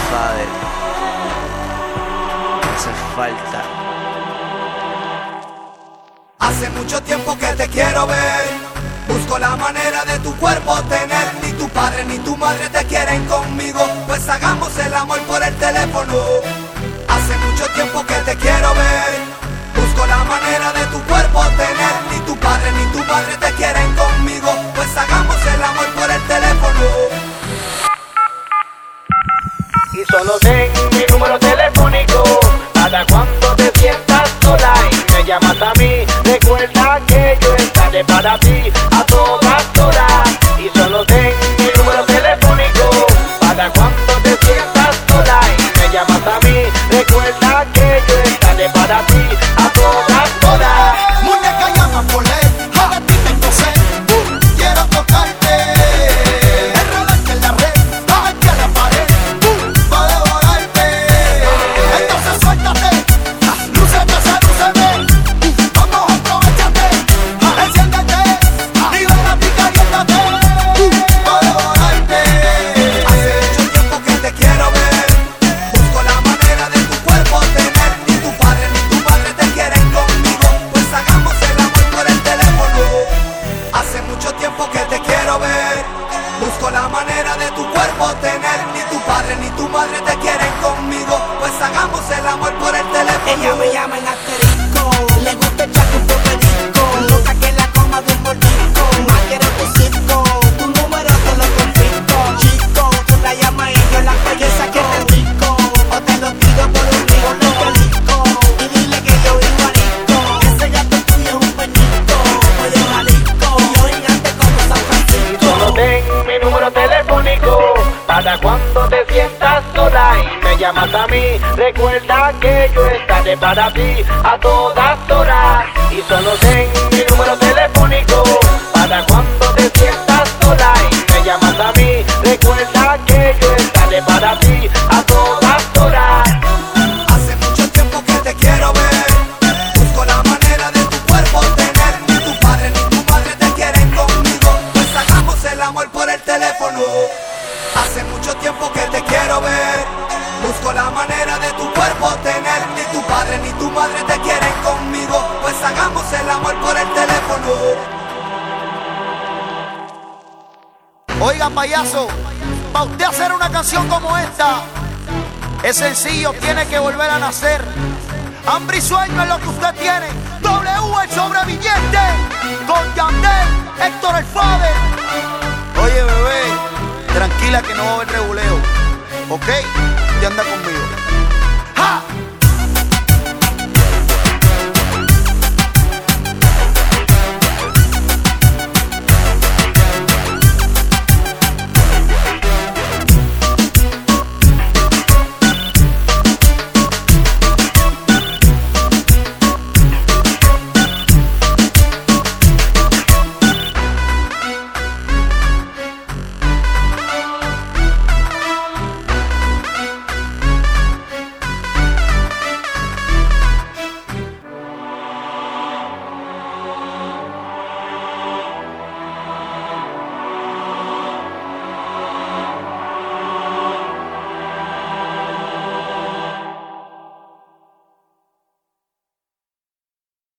Fader. Hace falta. Hace mucho tiempo que te quiero ver. Busco la manera de tu cuerpo tener. Ni tu padre ni tu madre te quieren conmigo, pues hagamos el amor por el teléfono. Hace mucho tiempo que te quiero ver. Busco la manera de tu cuerpo tener. Ni tu padre ni tu madre te quieren conmigo, pues hagamos el amor por el teléfono. Y solo ten mi número telefónico para cuando te sientas sola y me llamas a mí. Recuerda que yo estaré para ti a todas horas. Y solo ten mi número telefónico para cuando te sientas sola y me llamas a mí. Recuerda que yo estaré para ti a todas horas. Muñeca, llama por ley, a ti tengo sed. Quiero tocarte, enredarte en la red, bajarte a la pared, pa' devorarte. Entonces suéltate, lúcete, sedúceme. Vamos, aprovechate, enciéndete, libérate y caliéntate, pa' devorarte. Hace mucho tiempo que te quiero ver. Busco la manera de tu cuerpo tener. Ni tu padre ni tu madre te quieren conmigo, pues hagamos el amor por el teléfono. Hace mucho tiempo que te quiero ver. Busco la manera de tu cuerpo tener. Ni tu padre ni tu madre te quieren conmigo, pues hagamos el amor por el teléfono. Ella me llama en asterisco, le gusta echarte un poco de disco, loca que la coma de un mordisco, más quiero tu circo, tu número te lo confisco. Chico, tú la llamas y yo la pego, que te rico, o te lo tiro por un río, no te disco, y dile que yo vivo arisco, ese gato tuyo es un peñito, oye Jalisco, yo gigante como San Francisco. Solo ten mi número telefónico para cuando te sientas sola y me llamas a mí. Recuerda que yo estaré para ti a todas horas. Y solo ten mi número telefónico para cuando te sientas sola y me llamas a mí. Recuerda que yo estaré para ti a todas horas. Hace mucho tiempo que te quiero ver. Busco la manera de tu cuerpo tener. Ni tu padre ni tu madre te quieren conmigo, pues hagamos el amor por el teléfono. Hace mucho tiempo que te quiero ver. Busco la manera de tu cuerpo tener. Ni tu padre ni tu madre te quieren conmigo, pues hagamos el amor por el teléfono. Oiga, payaso, para usted hacer una canción como esta, es sencillo, tiene que volver a nacer. Hambre y sueño es lo que usted tiene. W el sobreviviente, con Yandel, Héctor el Fader. Oye, bebé, tranquila que no va a haber reguleo, ¿ok? Ya anda conmigo.